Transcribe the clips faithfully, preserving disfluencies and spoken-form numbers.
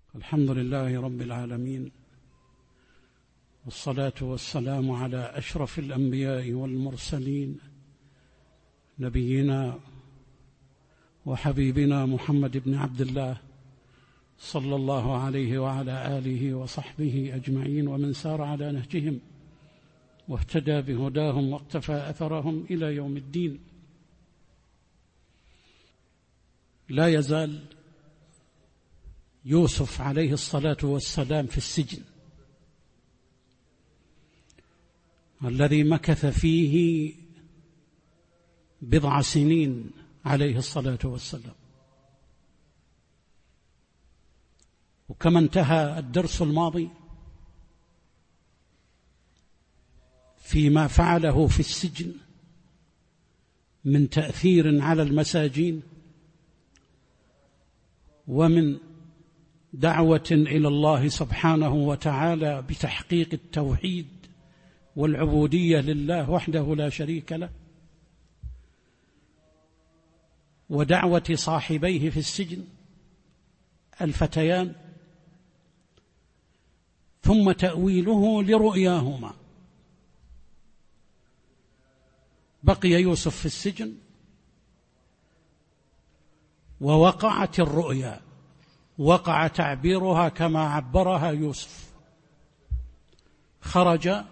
الحمد لله رب العالمين، والصلاة والسلام على أشرف الأنبياء والمرسلين، نبينا وحبيبنا محمد بن عبد الله صلى الله عليه وعلى آله وصحبه أجمعين، ومن سار على نهجهم واهتدى بهداهم واقتفى أثرهم إلى يوم الدين. لا يزال يوسف عليه الصلاة والسلام في السجن الذي مكث فيه بضع سنين عليه الصلاة والسلام. وكما انتهى الدرس الماضي فيما فعله في السجن من تأثير على المساجين ومن دعوة إلى الله سبحانه وتعالى بتحقيق التوحيد والعبودية لله وحده لا شريك له، ودعوة صاحبيه في السجن الفتيان، ثم تأويله لرؤياهما. بقي يوسف في السجن ووقعت الرؤيا، وقع تعبيرها كما عبرها يوسف. خرج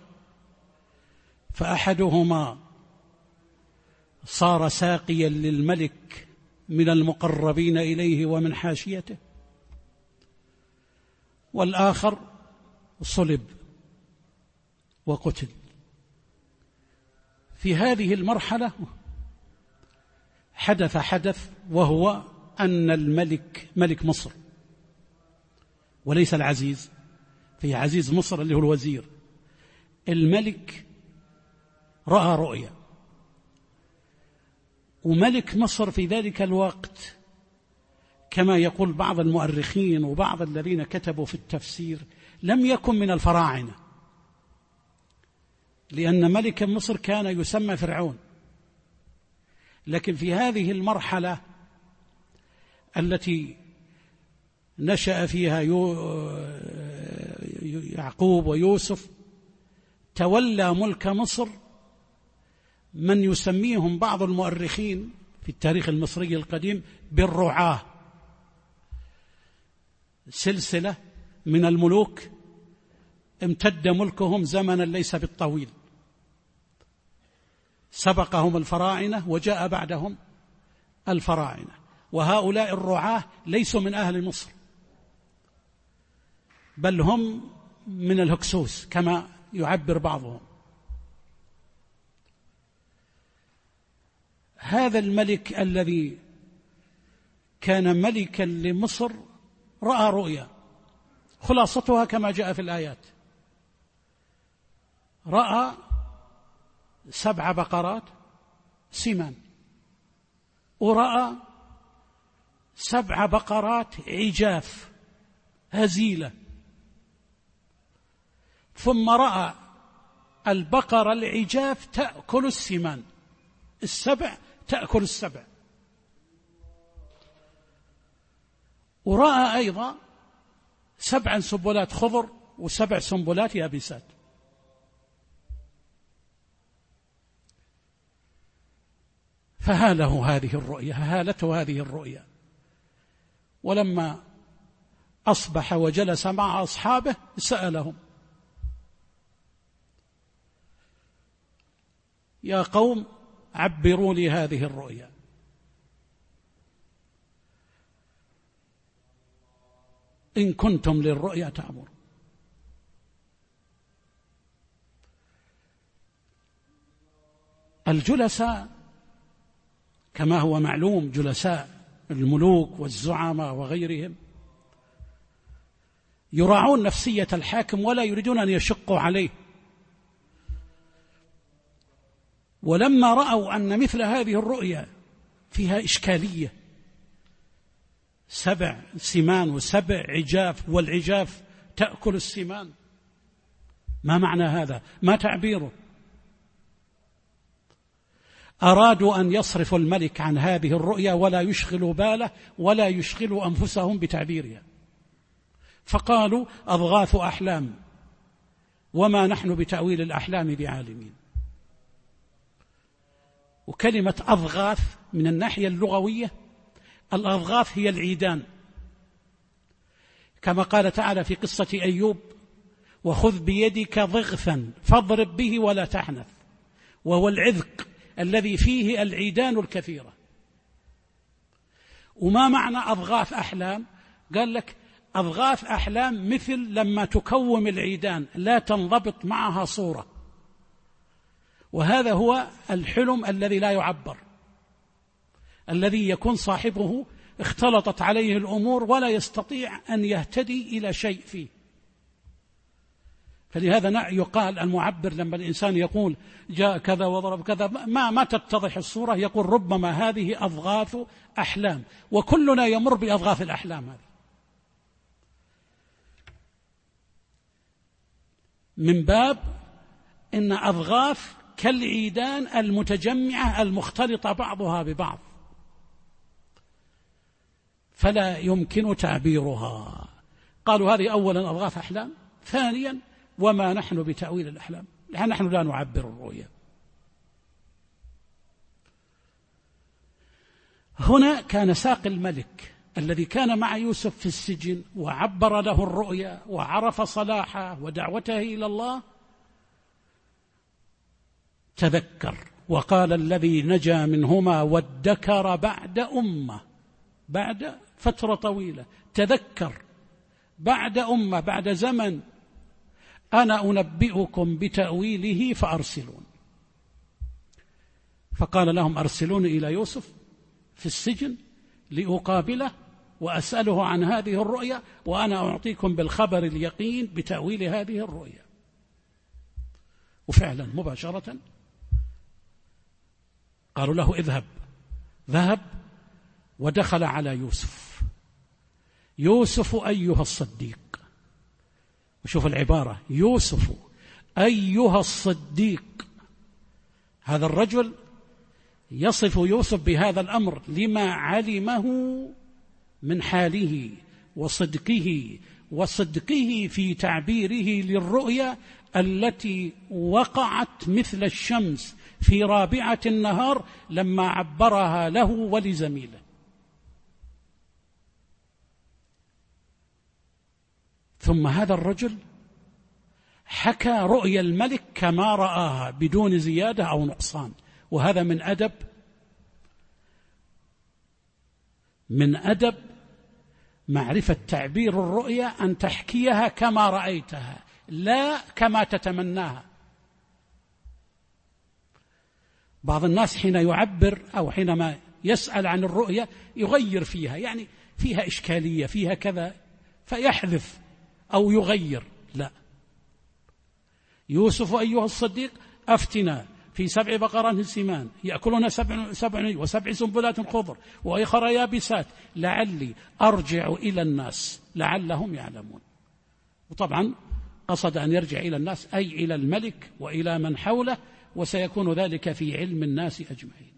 فأحدهما صار ساقيا للملك من المقربين إليه ومن حاشيته، والآخر صلب وقتل. في هذه المرحلة حدث حدث وهو أن الملك ملك مصر وليس العزيز، في عزيز مصر اللي هو الوزير، الملك رأى رؤيا. وملك مصر في ذلك الوقت كما يقول بعض المؤرخين وبعض الذين كتبوا في التفسير لم يكن من الفراعنة، لأن ملك مصر كان يسمى فرعون. لكن في هذه المرحلة التي نشأ فيها يعقوب ويوسف تولى ملك مصر من يسميهم بعض المؤرخين في التاريخ المصري القديم بالرعاة، سلسلة من الملوك امتد ملكهم زمنا ليس بالطويل، سبقهم الفراعنة وجاء بعدهم الفراعنة، وهؤلاء الرعاة ليسوا من أهل مصر بل هم من الهكسوس كما يعبر بعضهم. هذا الملك الذي كان ملكا لمصر رأى رؤيا، خلاصتها كما جاء في الآيات: رأى سبع بقرات سمان، ورأى سبع بقرات عجاف هزيلة، ثم رأى البقرة العجاف تأكل السمان، السبع تأكل السبع، ورأى أيضا سبع سنبلات خضر وسبع سنبلات يابسات. فهاله هذه الرؤيا، هالته هذه الرؤيا. ولما أصبح وجلس مع أصحابه سألهم: يا قوم عبروا لي هذه الرؤيا. إن كنتم للرؤيا تعبرون. الجلساء كما هو معلوم، جلساء الملوك والزعماء وغيرهم يراعون نفسية الحاكم ولا يريدون أن يشقوا عليه. ولما رأوا أن مثل هذه الرؤيا فيها إشكالية، سبع سمان وسبع عجاف، والعجاف تأكل السمان، ما معنى هذا؟ ما تعبيره؟ أرادوا أن يصرفوا الملك عن هذه الرؤيا ولا يشغلوا باله ولا يشغلوا أنفسهم بتعبيرها، فقالوا أضغاث أحلام وما نحن بتأويل الأحلام بعالمين. وكلمة أضغاث من الناحية اللغوية، الأضغاث هي العيدان، كما قال تعالى في قصة أيوب: وخذ بيدك ضغثا فاضرب به ولا تحنث، وهو العذق الذي فيه العيدان الكثيرة. وما معنى أضغاث أحلام؟ قال لك أضغاث أحلام مثل لما تكوم العيدان لا تنضبط معها صورة، وهذا هو الحلم الذي لا يعبر، الذي يكون صاحبه اختلطت عليه الأمور ولا يستطيع أن يهتدي إلى شيء فيه. فلهذا يقال المعبر لما الإنسان يقول جاء كذا وضرب كذا ما ما تتضح الصورة، يقول ربما هذه أضغاث أحلام، وكلنا يمر بأضغاث الأحلام هذه. من باب إن أضغاث كالعيدان المتجمعة المختلطة بعضها ببعض، فلا يمكن تعبيرها. قالوا هذه أولا أضغاث أحلام، ثانيا وما نحن بتأويل الأحلام، نحن لا نعبر الرؤيا. هنا كان ساق الملك الذي كان مع يوسف في السجن وعبر له الرؤيا وعرف صلاحه ودعوته إلى الله، تذكر وقال الذي نجا منهما وادكر بعد أمة، بعد فترة طويلة تذكر بعد أمة بعد زمن: أنا أنبئكم بتأويله فأرسلون. فقال لهم: أرسلون إلى يوسف في السجن لأقابله وأسأله عن هذه الرؤيا، وأنا أعطيكم بالخبر اليقين بتأويل هذه الرؤيا. وفعلا مباشرة قالوا له: اذهب. ذهب ودخل على يوسف: يوسف أيها الصديق. وشوف العبارة: يوسف أيها الصديق. هذا الرجل يصف يوسف بهذا الأمر لما علمه من حاله وصدقه وصدقه في تعبيره للرؤيا التي وقعت مثل الشمس في رابعة النهار لما عبرها له ولزميله. ثم هذا الرجل حكى رؤيا الملك كما رآها بدون زيادة أو نقصان، وهذا من أدب من أدب معرفة تعبير الرؤيا، أن تحكيها كما رأيتها لا كما تتمناها. بعض الناس حين يعبر أو حينما يسأل عن الرؤيا يغير فيها، يعني فيها إشكالية فيها كذا فيحذف أو يغير. لا، يوسف أيها الصديق أفتنا في سبع بقرات سمان يأكلون سبع, سبع وسبع سنبلات خضر وأخر يابسات لعلي أرجع إلى الناس لعلهم يعلمون. وطبعا قصد أن يرجع إلى الناس أي إلى الملك وإلى من حوله، وسيكون ذلك في علم الناس أجمعين.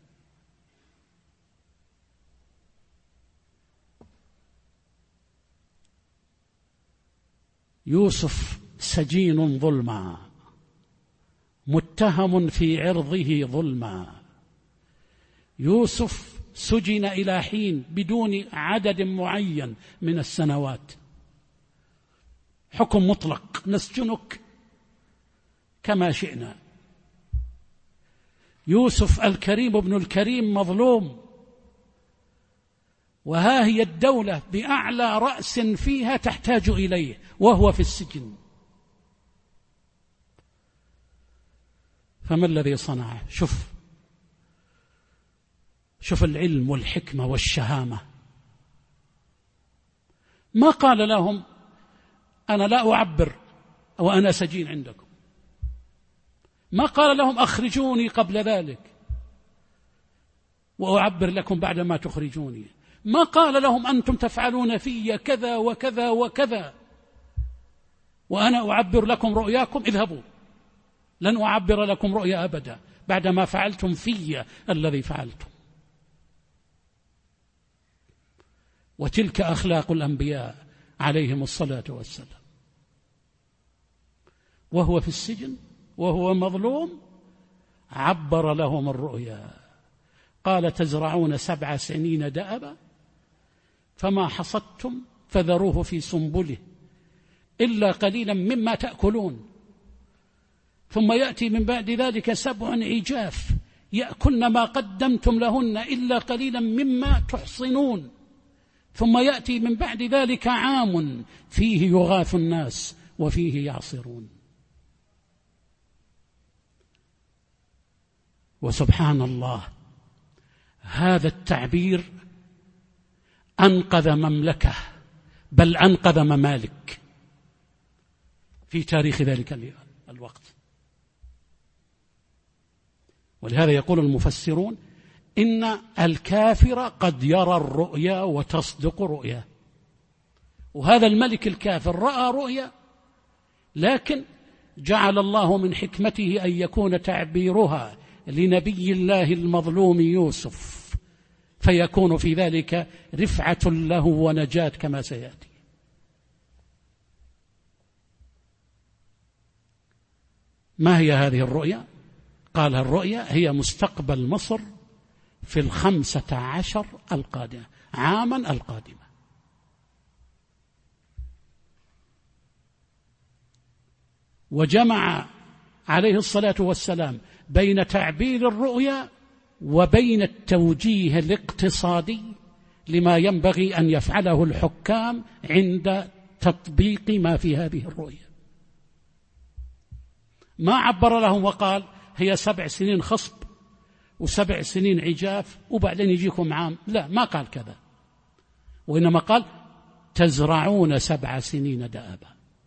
يوسف سجين ظلما، متهم في عرضه ظلما. يوسف سجن إلى حين بدون عدد معين من السنوات، حكم مطلق، نسجنك كما شئنا. يوسف الكريم ابن الكريم مظلوم، وها هي الدولة بأعلى رأس فيها تحتاج إليه وهو في السجن. فما الذي صنعه؟ شوف شوف العلم والحكمة والشهامة. ما قال لهم أنا لا أعبر وأنا سجين عندكم، ما قال لهم أخرجوني قبل ذلك وأعبر لكم بعد ما تخرجوني، ما قال لهم أنتم تفعلون في كذا وكذا وكذا وأنا أعبر لكم رؤياكم، اذهبوا لن أعبر لكم رؤيا أبدا بعدما فعلتم في الذي فعلتم. وتلك أخلاق الأنبياء عليهم الصلاة والسلام، وهو في السجن وهو مظلوم عبر لهم الرؤيا، قال تزرعون سبع سنين دأبا فما حصدتم فذروه في سنبله إلا قليلا مما تأكلون، ثم يأتي من بعد ذلك سبع عجاف يأكلن ما قدمتم لهن إلا قليلا مما تحصنون، ثم يأتي من بعد ذلك عام فيه يغاث الناس وفيه يعصرون. وسبحان الله، هذا التعبير أنقذ مملكة، بل أنقذ ممالك في تاريخ ذلك الوقت. ولهذا يقول المفسرون إن الكافر قد يرى الرؤيا وتصدق رؤيا، وهذا الملك الكافر رأى رؤيا، لكن جعل الله من حكمته أن يكون تعبيرها لنبي الله المظلوم يوسف، فيكون في ذلك رفعة له ونجاة كما سيأتي. ما هي هذه الرؤيا؟ قال الرؤيا هي مستقبل مصر في الخمسة عشر القادمة، عاما القادمة. وجمع عليه الصلاة والسلام بين تعبير الرؤيا وبين التوجيه الاقتصادي لما ينبغي أن يفعله الحكام عند تطبيق ما في هذه الرؤيا. ما عبر لهم وقال هي سبع سنين خصب وسبع سنين عجاف وبعدين يجيكم عام، لا، ما قال كذا، وإنما قال تزرعون سبع سنين دأبا،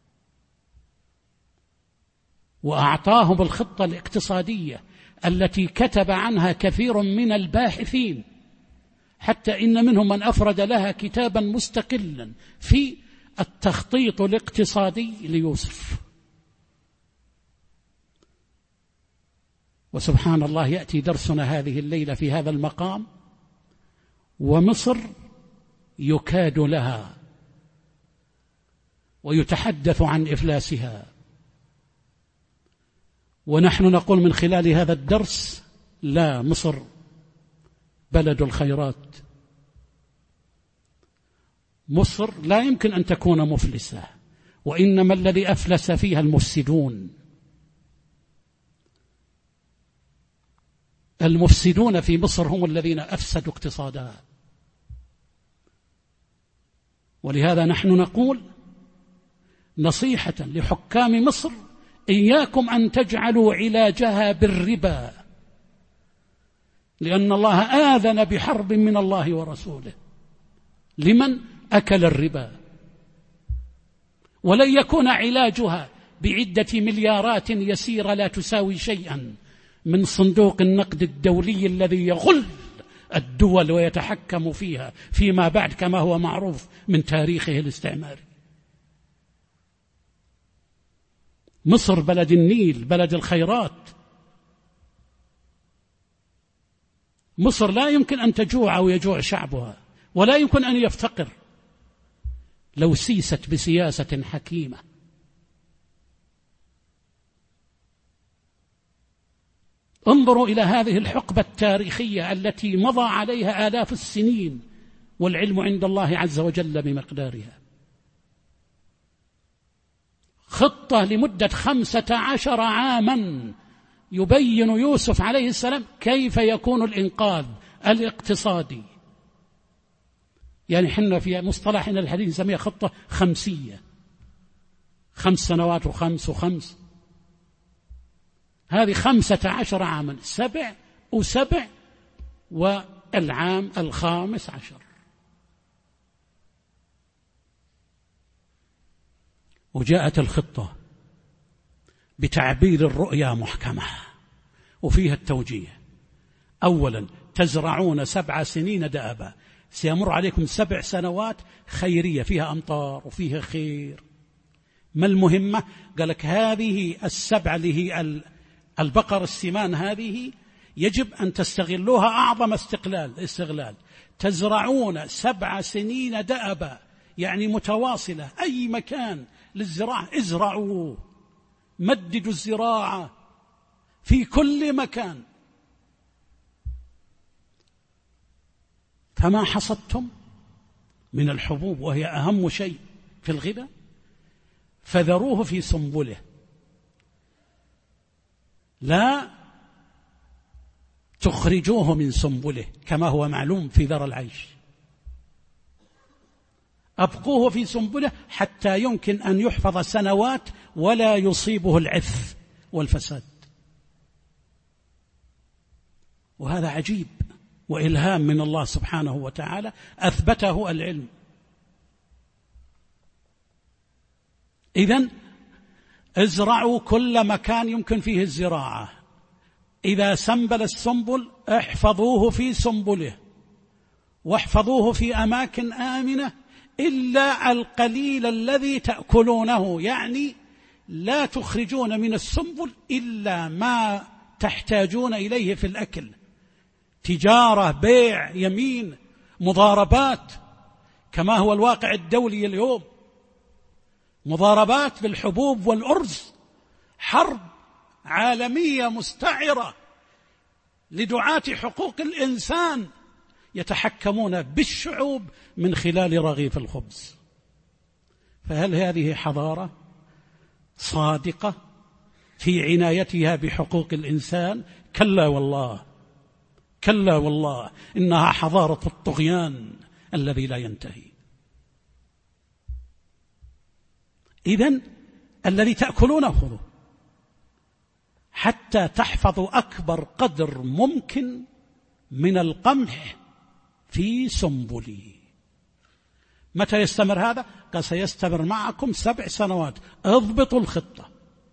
وأعطاهم الخطة الاقتصادية التي كتب عنها كثير من الباحثين، حتى إن منهم من أفرد لها كتابا مستقلا في التخطيط الاقتصادي ليوسف. وسبحان الله، يأتي درسنا هذه الليلة في هذا المقام، ومصر يكاد لها ويتحدث عن إفلاسها، ونحن نقول من خلال هذا الدرس لا، مصر بلد الخيرات، مصر لا يمكن أن تكون مفلسة، وإنما الذي أفلس فيها المفسدون. المفسدون في مصر هم الذين أفسدوا اقتصادها. ولهذا نحن نقول نصيحة لحكام مصر: إياكم أن تجعلوا علاجها بالربا، لأن الله آذن بحرب من الله ورسوله لمن أكل الربا، ولن يكون علاجها بعدة مليارات يسيرة لا تساوي شيئا من صندوق النقد الدولي الذي يغل الدول ويتحكم فيها فيما بعد كما هو معروف من تاريخه الاستعماري. مصر بلد النيل، بلد الخيرات. مصر لا يمكن أن تجوع أو يجوع شعبها، ولا يمكن أن يفتقر لو سيست بسياسة حكيمة. انظروا إلى هذه الحقبة التاريخية التي مضى عليها آلاف السنين، والعلم عند الله عز وجل بمقدارها. خطة لمدة خمسة عشر عاما يبين يوسف عليه السلام كيف يكون الإنقاذ الاقتصادي. يعني حنا في مصطلحنا الحديث نسميها خطة خمسية، خمس سنوات وخمس وخمس، هذه خمسة عشر عاما، سبع وسبع والعام الخامس عشر. وجاءت الخطة بتعبير الرؤيا محكمة وفيها التوجيه. أولا: تزرعون سبع سنين دأبا، سيمر عليكم سبع سنوات خيرية فيها أمطار وفيها خير. ما المهمة؟ قال لك هذه السبع اللي هي البقر السمان، هذه يجب أن تستغلوها أعظم استقلال استغلال. تزرعون سبع سنين دأبا، يعني متواصلة، أي مكان للزراعة ازرعوا، مددوا الزراعة في كل مكان. فما حصدتم من الحبوب وهي أهم شيء في الغذاء فذروه في سنبله، لا تخرجوه من سنبله كما هو معلوم في ذرى العيش، أبقوه في سنبله حتى يمكن أن يحفظ سنوات ولا يصيبه العث والفساد. وهذا عجيب وإلهام من الله سبحانه وتعالى أثبته العلم. إذن ازرعوا كل مكان يمكن فيه الزراعة، إذا سنبل السنبل احفظوه في سنبله واحفظوه في أماكن آمنة إلا القليل الذي تأكلونه، يعني لا تخرجون من السنبل إلا ما تحتاجون إليه في الأكل، تجارة، بيع، يمين، مضاربات، كما هو الواقع الدولي اليوم، مضاربات بالحبوب والأرز، حرب عالمية مستعرة لدعاة حقوق الإنسان يتحكمون بالشعوب من خلال رغيف الخبز. فهل هذه حضارة صادقة في عنايتها بحقوق الإنسان؟ كلا والله، كلا والله، إنها حضارة الطغيان الذي لا ينتهي. إذن الذي تأكلونه خذوه حتى تحفظوا أكبر قدر ممكن من القمح في سنبله. متى يستمر هذا؟ قال سيستمر معكم سبع سنوات، اضبطوا الخطة.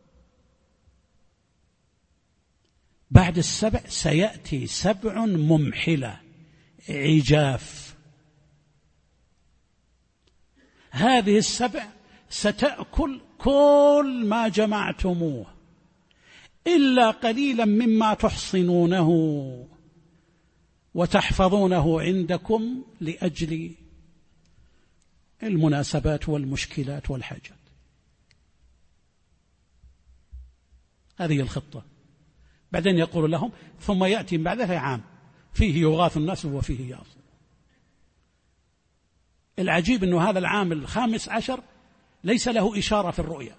بعد السبع سيأتي سبع ممحلة عجاف، هذه السبع ستأكل كل ما جمعتموه إلا قليلا مما تحصنونه وتحفظونه عندكم لأجل المناسبات والمشكلات والحاجات. هذه الخطة. بعدين يقول لهم ثم يأتي بعدها عام فيه يغاث الناس وفيه يعصر. العجيب أنه هذا العام الخامس عشر ليس له إشارة في الرؤيا،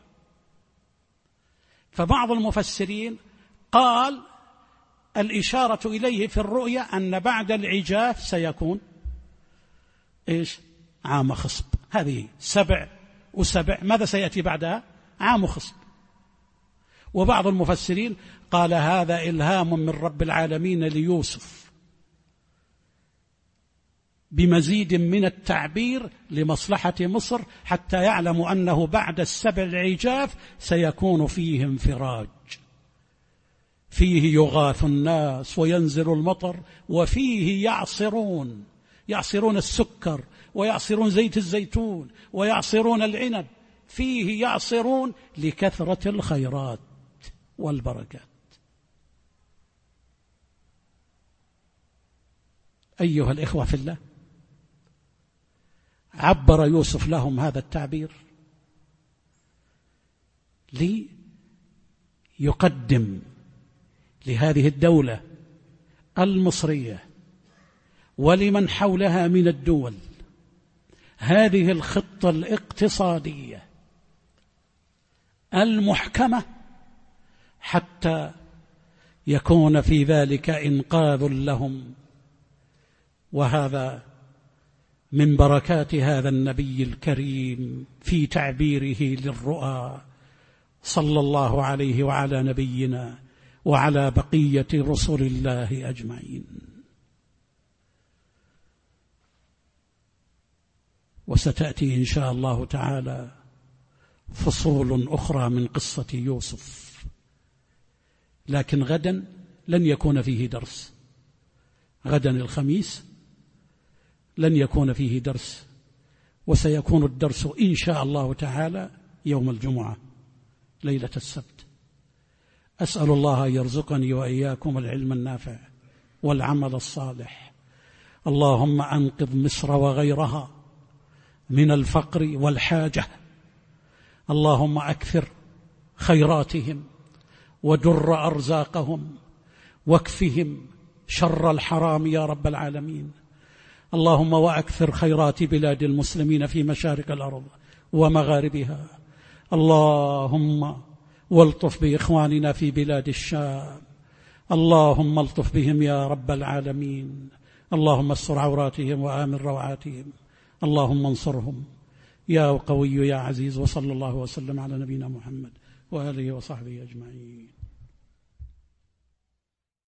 فبعض المفسرين قال الإشارة إليه في الرؤيا أن بعد العجاف سيكون إيش؟ عام خصب. هذه سبع وسبع، ماذا سيأتي بعدها؟ عام خصب. وبعض المفسرين قال هذا إلهام من رب العالمين ليوسف بمزيد من التعبير لمصلحة مصر، حتى يعلموا أنه بعد السبع العجاف سيكون فيه انفراج، فيه يغاث الناس وينزل المطر، وفيه يعصرون يعصرون السكر ويعصرون زيت الزيتون ويعصرون العنب، فيه يعصرون لكثرة الخيرات والبركات. أيها الإخوة في الله، عبر يوسف لهم هذا التعبير ليقدم لهذه الدولة المصرية ولمن حولها من الدول هذه الخطة الاقتصادية المحكمة، حتى يكون في ذلك إنقاذ لهم. وهذا من بركات هذا النبي الكريم في تعبيره للرؤى صلى الله عليه وعلى نبينا وعلى بقية رسل الله أجمعين. وستأتي إن شاء الله تعالى فصول أخرى من قصة يوسف، لكن غدا لن يكون فيه درس، غدا الخميس لن يكون فيه درس، وسيكون الدرس إن شاء الله تعالى يوم الجمعة ليلة السبت. أسأل الله أن يرزقني وإياكم العلم النافع والعمل الصالح. اللهم أنقذ مصر وغيرها من الفقر والحاجة. اللهم أكثر خيراتهم ودر أرزاقهم واكفهم شر الحرام يا رب العالمين. اللهم وأكثر خيرات بلاد المسلمين في مشارق الأرض ومغاربها. اللهم والطف بإخواننا في بلاد الشام، اللهم الطف بهم يا رب العالمين. اللهم استر عوراتهم وآمن روعاتهم، اللهم انصرهم يا قوي يا عزيز. وصلى الله وسلم على نبينا محمد وآله وصحبه أجمعين.